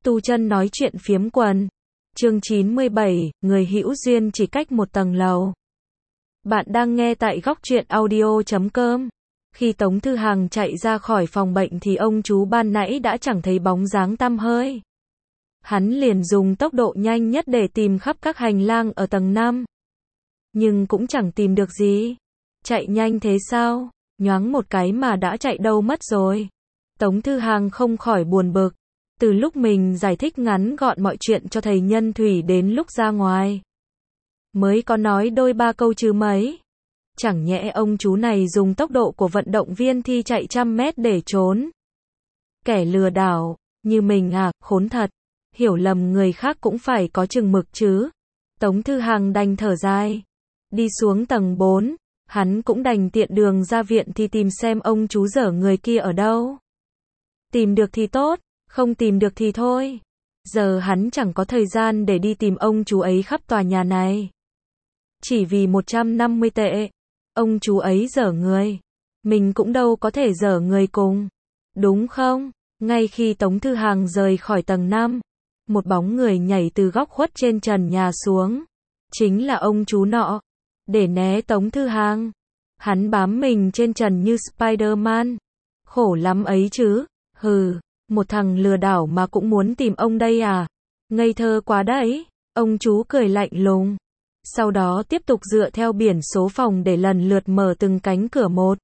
Tu chân nói chuyện phiếm quần. Chương 97, người hữu duyên chỉ cách một tầng lầu. Bạn đang nghe tại góc truyện audio.com. Khi Tống Thư Hằng chạy ra khỏi phòng bệnh thì ông chú ban nãy đã chẳng thấy bóng dáng tăm hơi. Hắn liền dùng tốc độ nhanh nhất để tìm khắp các hành lang ở tầng 5. Nhưng cũng chẳng tìm được gì. Chạy nhanh thế sao? Nhoáng một cái mà đã chạy đâu mất rồi. Tống Thư Hằng không khỏi buồn bực. Từ lúc mình giải thích ngắn gọn mọi chuyện cho thầy Nhân Thủy đến lúc ra ngoài, mới có nói đôi ba câu chứ mấy. Chẳng nhẽ ông chú này dùng tốc độ của vận động viên thi chạy 100 mét để trốn. Kẻ lừa đảo, như mình à, khốn thật. Hiểu lầm người khác cũng phải có chừng mực chứ. Tống Thư Hằng đành thở dài. Đi xuống tầng 4, hắn cũng đành tiện đường ra viện thì tìm xem ông chú dở người kia ở đâu. Tìm được thì tốt, không tìm được thì thôi. Giờ hắn chẳng có thời gian để đi tìm ông chú ấy khắp tòa nhà này. Chỉ vì 150 tệ, ông chú ấy dở người. Mình cũng đâu có thể dở người cùng. Đúng không? Ngay khi Tống Thư Hằng rời khỏi tầng 5, một bóng người nhảy từ góc khuất trên trần nhà xuống. Chính là ông chú nọ. Để né Tống Thư Hằng, hắn bám mình trên trần như Spider-Man. Khổ lắm ấy chứ. Hừ, một thằng lừa đảo mà cũng muốn tìm ông đây à? Ngây thơ quá đấy. Ông chú cười lạnh lùng. Sau đó tiếp tục dựa theo biển số phòng để lần lượt mở từng cánh cửa một.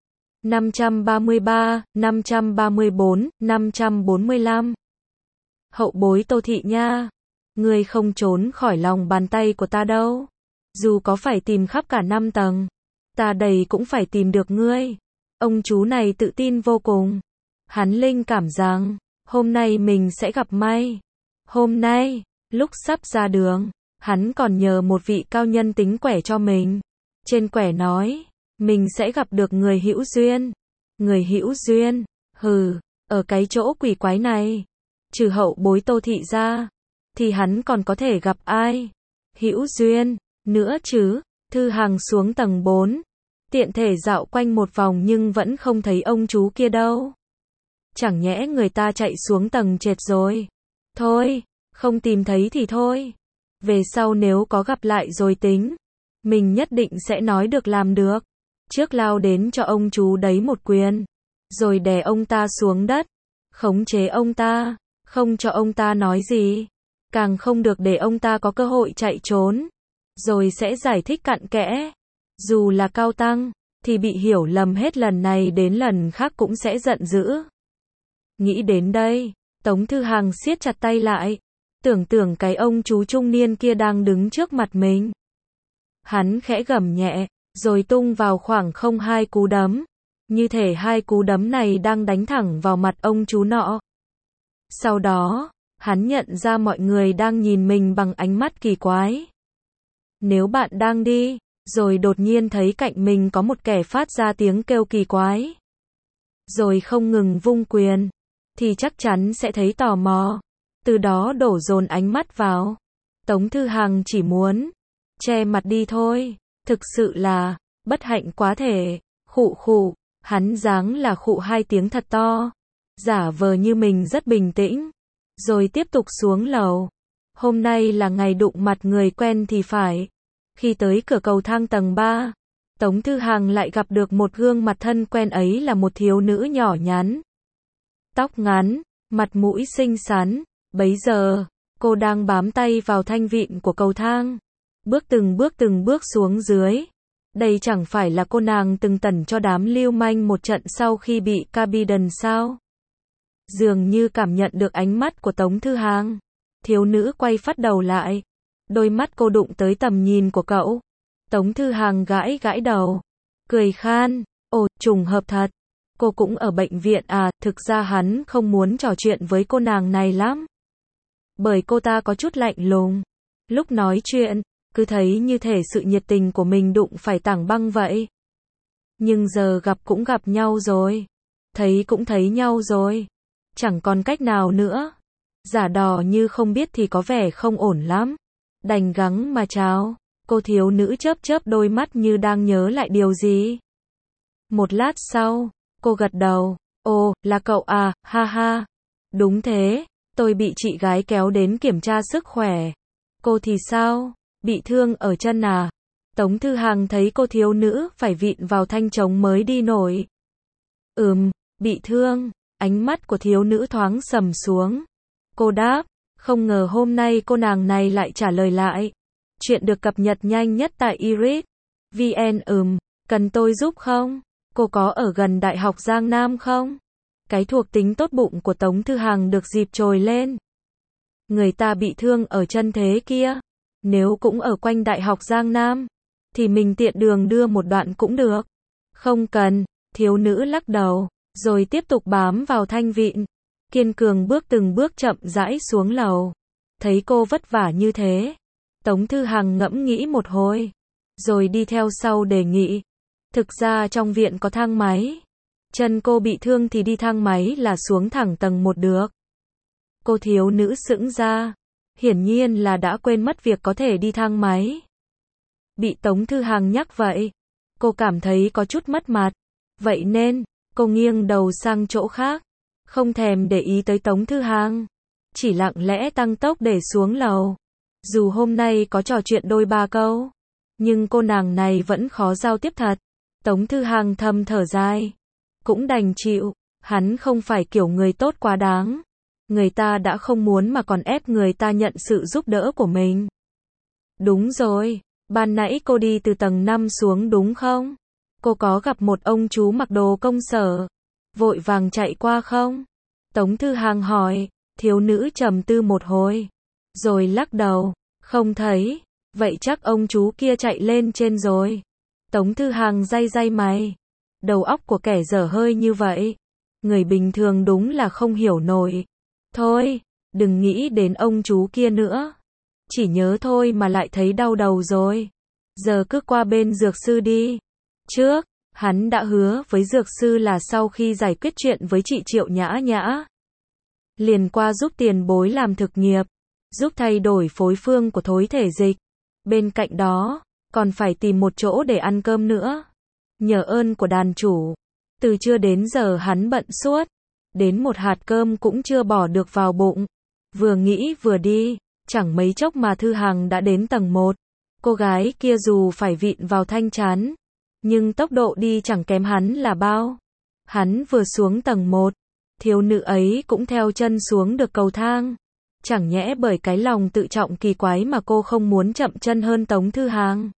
533, 534, 545. Hậu bối Tô Thị nha. Ngươi không trốn khỏi lòng bàn tay của ta đâu. Dù có phải tìm khắp cả 5 tầng, ta đầy cũng phải tìm được ngươi. Ông chú này tự tin vô cùng. Hắn linh cảm rằng, hôm nay mình sẽ gặp may. Hôm nay, lúc sắp ra đường, hắn còn nhờ một vị cao nhân tính quẻ cho mình. Trên quẻ nói, mình sẽ gặp được người hữu duyên. Người hữu duyên, hừ, ở cái chỗ quỷ quái này, trừ hậu bối Tô Thị ra, thì hắn còn có thể gặp ai? Hữu duyên, nữa chứ. Thư Hằng xuống tầng 4, tiện thể dạo quanh một vòng nhưng vẫn không thấy ông chú kia đâu. Chẳng nhẽ người ta chạy xuống tầng trệt rồi. Thôi, không tìm thấy thì thôi. Về sau nếu có gặp lại rồi tính. Mình nhất định sẽ nói được làm được. Trước lao đến cho ông chú đấy một quyền. Rồi đè ông ta xuống đất. Khống chế ông ta. Không cho ông ta nói gì. Càng không được để ông ta có cơ hội chạy trốn. Rồi sẽ giải thích cặn kẽ. Dù là cao tăng, thì bị hiểu lầm hết lần này đến lần khác cũng sẽ giận dữ. Nghĩ đến đây, Tống Thư Hằng siết chặt tay lại. Tưởng tượng cái ông chú trung niên kia đang đứng trước mặt mình. Hắn khẽ gầm nhẹ, rồi tung vào khoảng không 2 cú đấm. Như thể 2 cú đấm này đang đánh thẳng vào mặt ông chú nọ. Sau đó, hắn nhận ra mọi người đang nhìn mình bằng ánh mắt kỳ quái. Nếu bạn đang đi, rồi đột nhiên thấy cạnh mình có một kẻ phát ra tiếng kêu kỳ quái, rồi không ngừng vung quyền, thì chắc chắn sẽ thấy tò mò, từ đó đổ dồn ánh mắt vào. Tống Thư Hằng chỉ muốn che mặt đi thôi, thực sự là bất hạnh quá thể. Khụ khụ, hắn giáng là khụ 2 tiếng thật to, giả vờ như mình rất bình tĩnh, rồi tiếp tục xuống lầu. Hôm nay là ngày đụng mặt người quen thì phải. Khi tới cửa cầu thang tầng 3, Tống Thư Hằng lại gặp được một gương mặt thân quen, ấy là một thiếu nữ nhỏ nhắn. Tóc ngắn, mặt mũi xinh xắn. Bấy giờ, cô đang bám tay vào thanh vịn của cầu thang, từng bước xuống dưới. Đây chẳng phải là cô nàng từng tẩn cho đám lưu manh một trận sau khi bị Carbidon sao? Dường như cảm nhận được ánh mắt của Tống Thư Hằng, thiếu nữ quay phắt đầu lại. Đôi mắt cô đụng tới tầm nhìn của cậu. Tống Thư Hằng gãi gãi đầu, cười khan, ồ, trùng hợp thật. Cô cũng ở bệnh viện à? Thực ra hắn không muốn trò chuyện với cô nàng này lắm, bởi cô ta có chút lạnh lùng. Lúc nói chuyện, cứ thấy như thể sự nhiệt tình của mình đụng phải tảng băng vậy. Nhưng giờ gặp cũng gặp nhau rồi, thấy cũng thấy nhau rồi, chẳng còn cách nào nữa. Giả đò như không biết thì có vẻ không ổn lắm. Đành gắng mà chào. Cô thiếu nữ chớp chớp đôi mắt như đang nhớ lại điều gì. Một lát sau, cô gật đầu. Ồ, là cậu à, ha ha. Đúng thế, Tôi bị chị gái kéo đến kiểm tra sức khỏe. Cô thì sao? Bị thương ở chân à? Tống Thư Hằng thấy cô thiếu nữ phải vịn vào thanh trống mới đi nổi. Bị thương. Ánh mắt của thiếu nữ thoáng sầm xuống. Cô đáp, không ngờ hôm nay cô nàng này lại trả lời lại. Chuyện được cập nhật nhanh nhất tại Iris VN. Cần tôi giúp không? Cô có ở gần Đại học Giang Nam không? Cái thuộc tính tốt bụng của Tống Thư Hằng được dịp trồi lên. Người ta bị thương ở chân thế kia. Nếu cũng ở quanh Đại học Giang Nam, thì mình tiện đường đưa một đoạn cũng được. Không cần, thiếu nữ lắc đầu, rồi tiếp tục bám vào thanh vịn. Kiên cường bước từng bước chậm rãi xuống lầu. Thấy cô vất vả như thế, Tống Thư Hằng ngẫm nghĩ một hồi, rồi đi theo sau đề nghị. Thực ra trong viện có thang máy. Chân cô bị thương thì đi thang máy là xuống thẳng tầng 1 được. Cô thiếu nữ sững ra. Hiển nhiên là đã quên mất việc có thể đi thang máy. Bị Tống Thư Hằng nhắc vậy, cô cảm thấy có chút mất mặt. Vậy nên, cô nghiêng đầu sang chỗ khác, không thèm để ý tới Tống Thư Hằng, chỉ lặng lẽ tăng tốc để xuống lầu. Dù hôm nay có trò chuyện đôi ba câu, nhưng cô nàng này vẫn khó giao tiếp thật. Tống Thư Hằng thầm thở dài, cũng đành chịu, hắn không phải kiểu người tốt quá đáng. Người ta đã không muốn mà còn ép người ta nhận sự giúp đỡ của mình. Đúng rồi, ban nãy cô đi từ tầng 5 xuống đúng không? Cô có gặp một ông chú mặc đồ công sở, vội vàng chạy qua không? Tống Thư Hằng hỏi. Thiếu nữ trầm tư một hồi, rồi lắc đầu, không thấy. Vậy chắc ông chú kia chạy lên trên rồi. Tống Thư Hằng day day mày. Đầu óc của kẻ dở hơi như vậy, người bình thường đúng là không hiểu nổi. Thôi, đừng nghĩ đến ông chú kia nữa. Chỉ nhớ thôi mà lại thấy đau đầu rồi. Giờ cứ qua bên dược sư đi. Trước, hắn đã hứa với dược sư là sau khi giải quyết chuyện với chị Triệu Nhã Nhã, liền qua giúp tiền bối làm thực nghiệp, giúp thay đổi phối phương của thối thể dịch. Bên cạnh đó, còn phải tìm một chỗ để ăn cơm nữa. Nhờ ơn của đàn chủ, từ trưa đến giờ hắn bận suốt, đến một hạt cơm cũng chưa bỏ được vào bụng. Vừa nghĩ vừa đi, chẳng mấy chốc mà Thư Hằng đã đến tầng 1. Cô gái kia dù phải vịn vào thanh chắn, nhưng tốc độ đi chẳng kém hắn là bao. Hắn vừa xuống tầng 1, thiếu nữ ấy cũng theo chân xuống được cầu thang. Chẳng nhẽ bởi cái lòng tự trọng kỳ quái mà cô không muốn chậm chân hơn Tống Thư Hằng.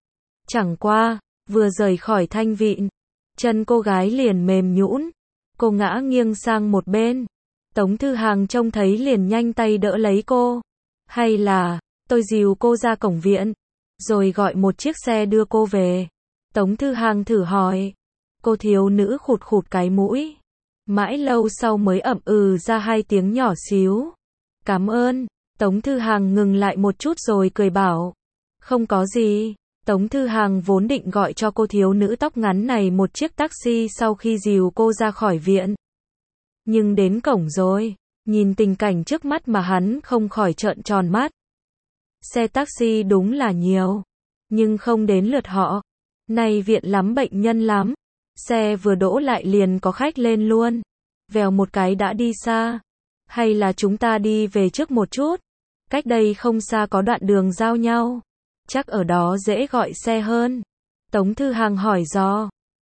Chẳng qua, vừa rời khỏi thanh vịn, chân cô gái liền mềm nhũn. Cô ngã nghiêng sang một bên. Tống Thư Hằng trông thấy liền nhanh tay đỡ lấy cô. Hay là, tôi dìu cô ra cổng viện, rồi gọi một chiếc xe đưa cô về. Tống Thư Hằng thử hỏi. Cô thiếu nữ khụt khụt cái mũi. Mãi lâu sau mới ậm ra 2 tiếng nhỏ xíu. Cảm ơn. Tống Thư Hằng ngừng lại một chút rồi cười bảo. Không có gì. Tống Thư Hằng vốn định gọi cho cô thiếu nữ tóc ngắn này một chiếc taxi sau khi dìu cô ra khỏi viện. Nhưng đến cổng rồi, nhìn tình cảnh trước mắt mà hắn không khỏi trợn tròn mắt. Xe taxi đúng là nhiều, nhưng không đến lượt họ. Nay viện lắm bệnh nhân lắm. Xe vừa đỗ lại liền có khách lên luôn. Vèo một cái đã đi xa. Hay là chúng ta đi về trước một chút? Cách đây không xa có đoạn đường giao nhau. Chắc ở đó dễ gọi xe hơn. Tống Thư Hằng hỏi dò.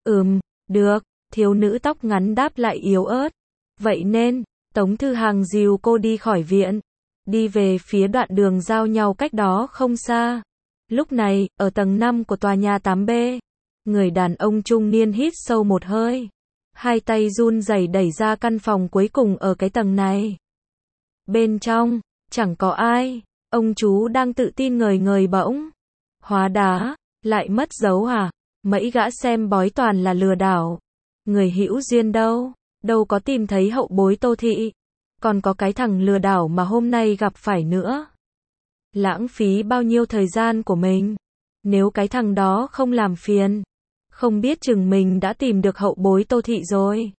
Được. Thiếu nữ tóc ngắn đáp lại yếu ớt. Vậy nên, Tống Thư Hằng dìu cô đi khỏi viện, đi về phía đoạn đường giao nhau cách đó không xa. Lúc này, ở tầng 5 của tòa nhà 8B, người đàn ông trung niên hít sâu một hơi. 2 tay run rẩy đẩy ra căn phòng cuối cùng ở cái tầng này. Bên trong, chẳng có ai. Ông chú đang tự tin ngời ngời bỗng. Hóa đá, lại mất dấu à? Mấy gã xem bói toàn là lừa đảo. Người hữu duyên đâu? Đâu có tìm thấy hậu bối Tô Thị. Còn có cái thằng lừa đảo mà hôm nay gặp phải nữa. Lãng phí bao nhiêu thời gian của mình. Nếu cái thằng đó không làm phiền, không biết chừng mình đã tìm được hậu bối Tô Thị rồi.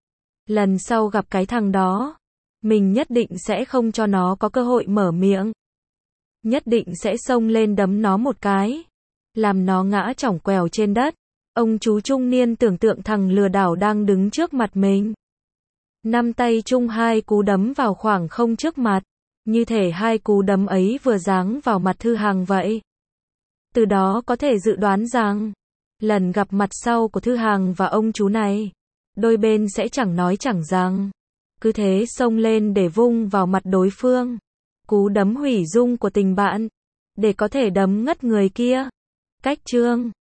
Lần sau gặp cái thằng đó, mình nhất định sẽ không cho nó có cơ hội mở miệng. Nhất định sẽ xông lên đấm nó một cái, làm nó ngã chỏng quèo trên đất. Ông chú trung niên tưởng tượng thằng lừa đảo đang đứng trước mặt mình. Năm tay chung hai cú đấm vào khoảng không trước mặt. Như thể hai cú đấm ấy vừa giáng vào mặt Thư Hằng vậy. Từ đó có thể dự đoán rằng, lần gặp mặt sau của Thư Hằng và ông chú này, đôi bên sẽ chẳng nói chẳng rằng. Cứ thế xông lên để vung vào mặt đối phương. Cú đấm hủy dung của tình bạn. Để có thể đấm ngất người kia. Cách chương